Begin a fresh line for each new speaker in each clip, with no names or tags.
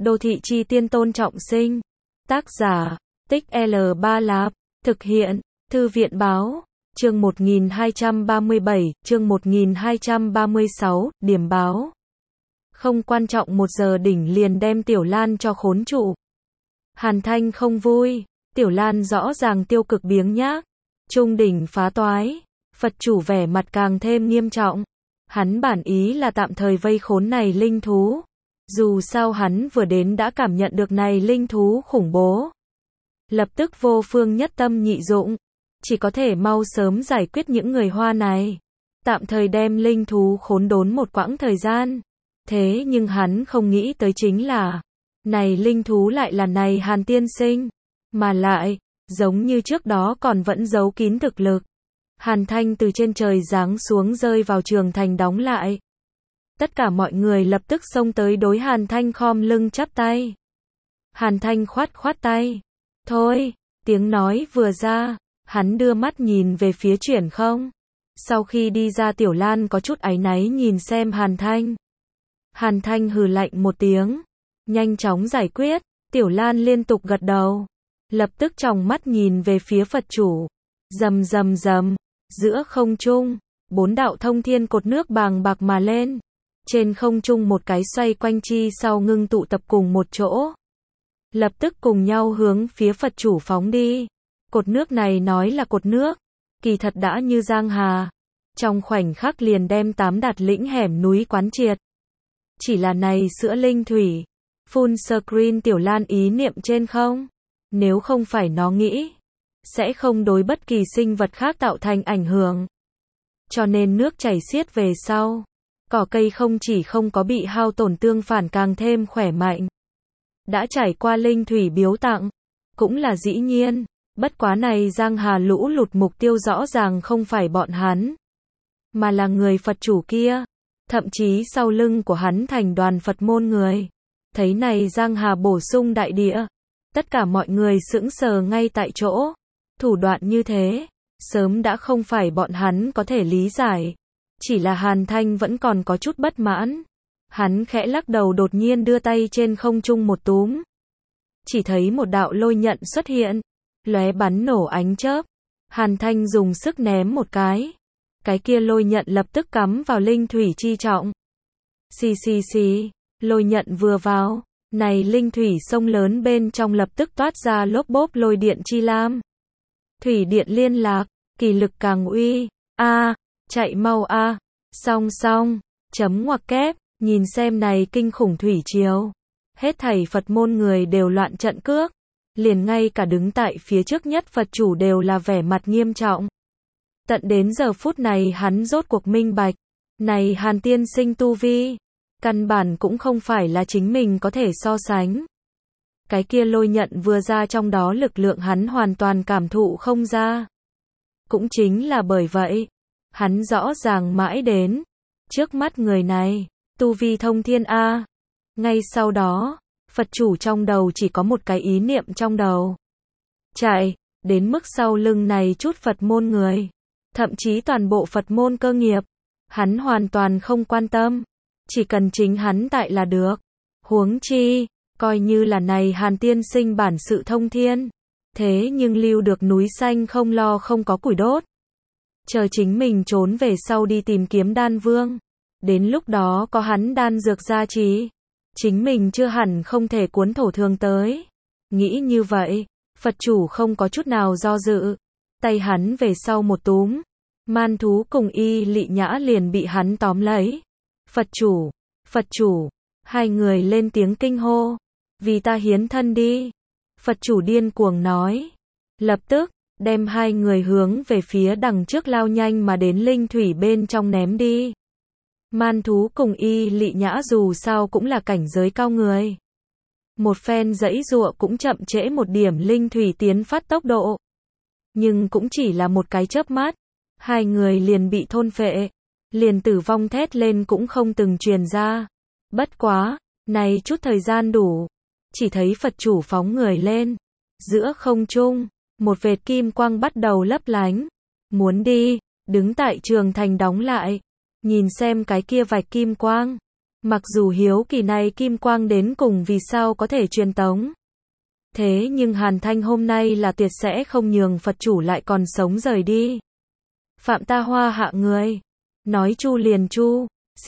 Đô thị chi tiên Tôn Trọng Sinh. Tác giả, Tích L3 Lạp. Thực hiện, Thư viện báo. Chương 1237, chương 1236, điểm báo. Không quan trọng 1 giờ đỉnh liền đem Tiểu Lan cho khốn trụ. Hàn Thanh không vui, Tiểu Lan rõ ràng tiêu cực biếng nhác. Trung đỉnh phá toái, Phật chủ vẻ mặt càng thêm nghiêm trọng. Hắn bản ý là tạm thời vây khốn này linh thú. Dù sao hắn vừa đến đã cảm nhận được này linh thú khủng bố. Lập tức vô phương nhất tâm nhị dụng. Chỉ có thể mau sớm giải quyết những người Hoa này. Tạm thời đem linh thú khốn đốn một quãng thời gian. Thế nhưng hắn không nghĩ tới chính là, này linh thú lại là này Hàn tiên sinh. Mà lại, giống như trước đó còn vẫn giấu kín thực lực. Hàn Thanh từ trên trời giáng xuống rơi vào trường thành đóng lại. Tất cả mọi người lập tức xông tới đối Hàn Thanh khom lưng chắp tay. Hàn Thanh khoát khoát tay. Thôi, tiếng nói vừa ra, hắn đưa mắt nhìn về phía Chuyển Không. Sau khi đi ra Tiểu Lan có chút áy náy nhìn xem Hàn Thanh. Hàn Thanh hừ lạnh một tiếng. Nhanh chóng giải quyết, Tiểu Lan liên tục gật đầu. Lập tức tròng mắt nhìn về phía Phật chủ. Rầm rầm rầm, giữa không trung, 4 đạo thông thiên cột nước bàng bạc mà lên. Trên không trung một cái xoay quanh chi sau ngưng tụ tập cùng một chỗ. Lập tức cùng nhau hướng phía Phật chủ phóng đi. Cột nước này nói là cột nước, kỳ thật đã như giang hà. Trong khoảnh khắc liền đem 8 đạt lĩnh hẻm núi quán triệt. Chỉ là này sữa linh thủy. Full screen Tiểu Lan ý niệm trên không. Nếu không phải nó nghĩ, sẽ không đối bất kỳ sinh vật khác tạo thành ảnh hưởng. Cho nên nước chảy xiết về sau. Cỏ cây không chỉ không có bị hao tổn tương phản càng thêm khỏe mạnh. Đã trải qua linh thủy biếu tặng. Cũng là dĩ nhiên. Bất quá này giang hà lũ lụt mục tiêu rõ ràng không phải bọn hắn. Mà là người Phật chủ kia. Thậm chí sau lưng của hắn thành đoàn Phật môn người. Thấy này giang hà bổ sung đại địa. Tất cả mọi người sững sờ ngay tại chỗ. Thủ đoạn như thế, sớm đã không phải bọn hắn có thể lý giải. Chỉ là Hàn Thanh vẫn còn có chút bất mãn. Hắn khẽ lắc đầu đột nhiên đưa tay trên không trung một túm. Chỉ thấy một đạo lôi nhận xuất hiện. Lóe bắn nổ ánh chớp. Hàn Thanh dùng sức ném một cái. Cái kia lôi nhận lập tức cắm vào linh thủy chi trọng. Xì xì xì, lôi nhận vừa vào. Này linh thủy sông lớn bên trong lập tức toát ra lốp bốp lôi điện chi lam. Thủy điện liên lạc, kỳ lực càng uy. Chạy mau Song song, chấm ngoặc kép, nhìn xem này kinh khủng thủy triều. Hết thảy Phật môn người đều loạn trận cước. Liền ngay cả đứng tại phía trước nhất Phật chủ đều là vẻ mặt nghiêm trọng. Tận đến giờ phút này hắn rốt cuộc minh bạch. Này Hàn tiên sinh tu vi. Căn bản cũng không phải là chính mình có thể so sánh. Cái kia lôi nhận vừa ra trong đó lực lượng hắn hoàn toàn cảm thụ không ra. Cũng chính là bởi vậy, hắn rõ ràng mãi đến. Trước mắt người này, tu vi thông thiên A. Ngay sau đó, Phật chủ trong đầu chỉ có một cái ý niệm trong đầu. Chạy, đến mức sau lưng này chút Phật môn người. Thậm chí toàn bộ Phật môn cơ nghiệp. Hắn hoàn toàn không quan tâm. Chỉ cần chính hắn tại là được. Huống chi, coi như là này Hàn tiên sinh bản sự thông thiên. Thế nhưng lưu được núi xanh không lo không có củi đốt. Chờ chính mình trốn về sau đi tìm kiếm đan vương. Đến lúc đó có hắn đan dược gia trì. Chính mình chưa hẳn không thể cuốn thổ thường tới. Nghĩ như vậy, Phật chủ không có chút nào do dự. Tay hắn về sau một túm. Man thú cùng Y Lị Nhã liền bị hắn tóm lấy. Phật chủ, hai người lên tiếng kinh hô. Vì ta hiến thân đi. Phật chủ điên cuồng nói. Lập tức, đem hai người hướng về phía đằng trước lao nhanh mà đến linh thủy bên trong ném đi. Man thú cùng Y Lị Nhã dù sao cũng là cảnh giới cao người. Một phen giãy giụa cũng chậm trễ một điểm linh thủy tiến phát tốc độ. Nhưng cũng chỉ là một cái chớp mắt. Hai người liền bị thôn phệ. Liền tử vong thét lên cũng không từng truyền ra. Bất quá, này chút thời gian đủ. Chỉ thấy Phật chủ phóng người lên. Giữa không trung, một vệt kim quang bắt đầu lấp lánh. Muốn đi, đứng tại trường thành đóng lại. Nhìn xem cái kia vạch kim quang. Mặc dù hiếu kỳ này kim quang đến cùng vì sao có thể truyền tống. Thế nhưng Hàn Thanh hôm nay là tuyệt sẽ không nhường Phật chủ lại còn sống rời đi. Phạm ta Hoa Hạ người. Nói chu liền chu.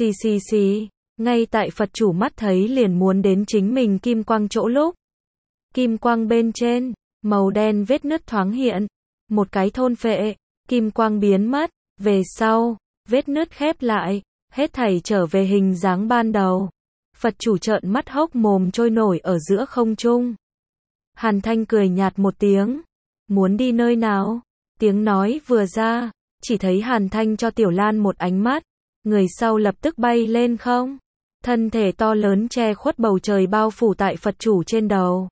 Xì. Ngay tại Phật chủ mắt thấy liền muốn đến chính mình kim quang chỗ lúc. Kim quang bên trên, màu đen vết nứt thoáng hiện. Một cái thôn phệ, kim quang biến mất. Về sau, vết nứt khép lại, hết thảy trở về hình dáng ban đầu. Phật chủ trợn mắt hốc mồm trôi nổi ở giữa không trung. Hàn Thanh cười nhạt một tiếng. Muốn đi nơi nào? Tiếng nói vừa ra, chỉ thấy Hàn Thanh cho Tiểu Lan một ánh mắt. Người sau lập tức bay lên không. Thân thể to lớn che khuất bầu trời bao phủ tại Phật chủ trên đầu.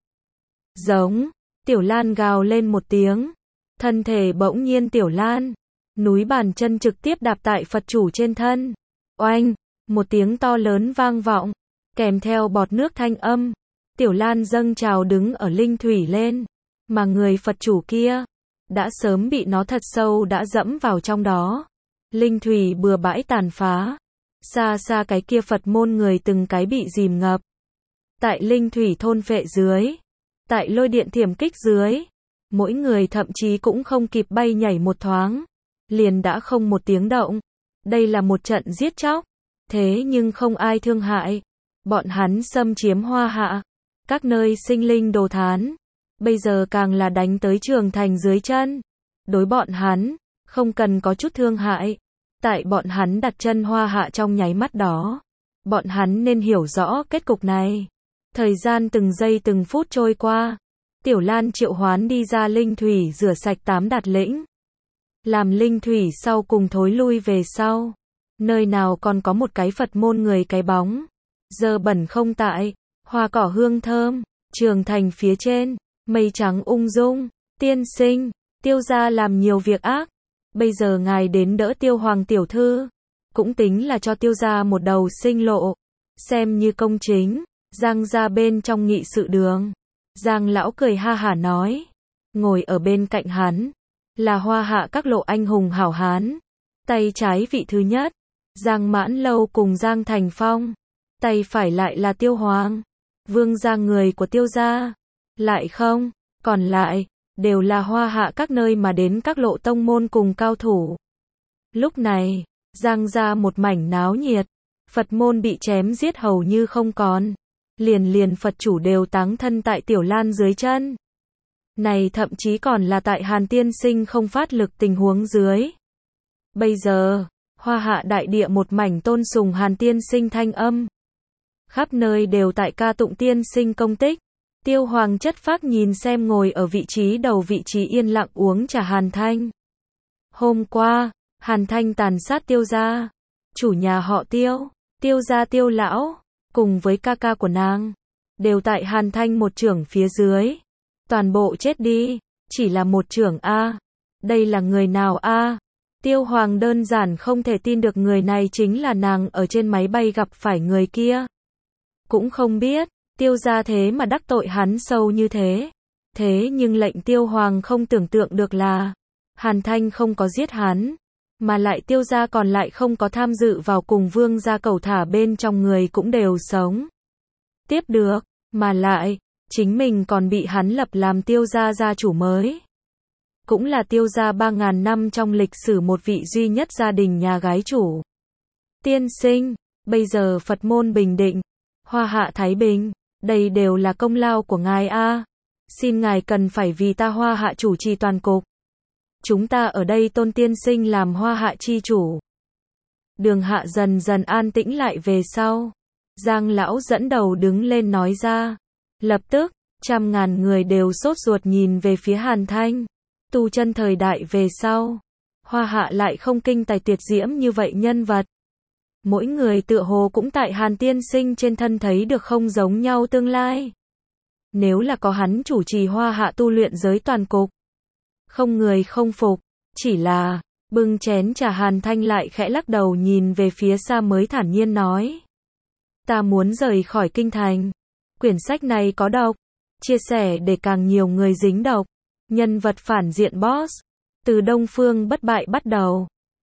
Giống. Tiểu Lan gào lên một tiếng. Thân thể bỗng nhiên Tiểu Lan. Núi bàn chân trực tiếp đạp tại Phật chủ trên thân. Oanh. Một tiếng to lớn vang vọng. Kèm theo bọt nước thanh âm. Tiểu Lan dâng trào đứng ở linh thủy lên. Mà người Phật chủ kia. Đã sớm bị nó thật sâu đã dẫm vào trong đó. Linh thủy bừa bãi tàn phá. Xa xa cái kia Phật môn người từng cái bị dìm ngập. Tại linh thủy thôn phệ dưới. Tại lôi điện thiểm kích dưới. Mỗi người thậm chí cũng không kịp bay nhảy một thoáng. Liền đã không một tiếng động. Đây là một trận giết chóc. Thế nhưng không ai thương hại. Bọn hắn xâm chiếm Hoa Hạ. Các nơi sinh linh đồ thán. Bây giờ càng là đánh tới Trường Thành dưới chân. Đối bọn hắn, không cần có chút thương hại. Tại bọn hắn đặt chân Hoa Hạ trong nháy mắt đó. Bọn hắn nên hiểu rõ kết cục này. Thời gian từng giây từng phút trôi qua. Tiểu Lan triệu hoán đi ra linh thủy rửa sạch 8 đạt lĩnh. Làm linh thủy sau cùng thối lui về sau. Nơi nào còn có một cái Phật môn người cái bóng. Giờ bẩn không tại. Hoa cỏ hương thơm. Trường Thành phía trên. Mây trắng ung dung. Tiên sinh. Tiêu gia làm nhiều việc ác. Bây giờ ngài đến đỡ Tiêu Hoàng tiểu thư. Cũng tính là cho Tiêu gia một đầu sinh lộ. Xem như công chính. Giang gia bên trong nghị sự đường. Giang lão cười ha hả nói. Ngồi ở bên cạnh hắn. Là Hoa Hạ các lộ anh hùng hảo hán. Tay trái vị thứ nhất. Giang Mãn Lâu cùng Giang Thành Phong. Tay phải lại là Tiêu Hoàng. Vương gia người của Tiêu gia. Lại không. Còn lại. Đều là Hoa Hạ các nơi mà đến các lộ tông môn cùng cao thủ. Lúc này. Giang gia một mảnh náo nhiệt. Phật môn bị chém giết hầu như không còn. Liền Phật chủ đều táng thân tại Tiểu Lan dưới chân. Này thậm chí còn là tại Hàn tiên sinh không phát lực tình huống dưới. Bây giờ, Hoa Hạ đại địa một mảnh tôn sùng Hàn tiên sinh thanh âm. Khắp nơi đều tại ca tụng tiên sinh công tích. Tiêu Hoàng chất phác nhìn xem ngồi ở vị trí đầu vị trí yên lặng uống trà Hàn Thanh. Hôm qua, Hàn Thanh tàn sát Tiêu gia. Chủ nhà họ Tiêu, Tiêu gia Tiêu lão, cùng với ca ca của nàng. Đều tại Hàn Thanh một chưởng phía dưới. Toàn bộ chết đi. Chỉ là một chưởng A. Đây là người nào A? Tiêu Hoàng đơn giản không thể tin được người này chính là nàng ở trên máy bay gặp phải người kia. Cũng không biết, Tiêu gia thế mà đắc tội hắn sâu như thế. Thế nhưng lệnh Tiêu Hoàng không tưởng tượng được là Hàn Thanh không có giết hắn, mà lại Tiêu gia còn lại không có tham dự vào cùng Vương gia cẩu thả bên trong người cũng đều sống. Tiếp được, mà lại, chính mình còn bị hắn lập làm Tiêu gia gia chủ mới. Cũng là Tiêu gia 3.000 năm trong lịch sử một vị duy nhất gia đình nhà gái chủ. Tiên sinh, bây giờ Phật môn bình định, Hoa Hạ thái bình, đây đều là công lao của ngài a. Xin ngài cần phải vì ta Hoa Hạ chủ trì toàn cục. Chúng ta ở đây tôn tiên sinh làm Hoa Hạ chi chủ. Đường Hạ dần dần an tĩnh lại về sau. Giang lão dẫn đầu đứng lên nói ra. Lập tức, 100.000 người đều sốt ruột nhìn về phía Hàn Thanh. Tu chân thời đại về sau, Hoa Hạ lại không kinh tài tuyệt diễm như vậy nhân vật. Mỗi người tựa hồ cũng tại Hàn tiên sinh trên thân thấy được không giống nhau tương lai. Nếu là có hắn chủ trì Hoa Hạ tu luyện giới toàn cục, không người không phục, chỉ là bưng chén trà Hàn Thanh lại khẽ lắc đầu nhìn về phía xa mới thản nhiên nói. Ta muốn rời khỏi kinh thành. Quyển sách này có độc, chia sẻ để càng nhiều người dính độc. Nhân vật phản diện boss, từ Đông Phương bất bại bắt đầu.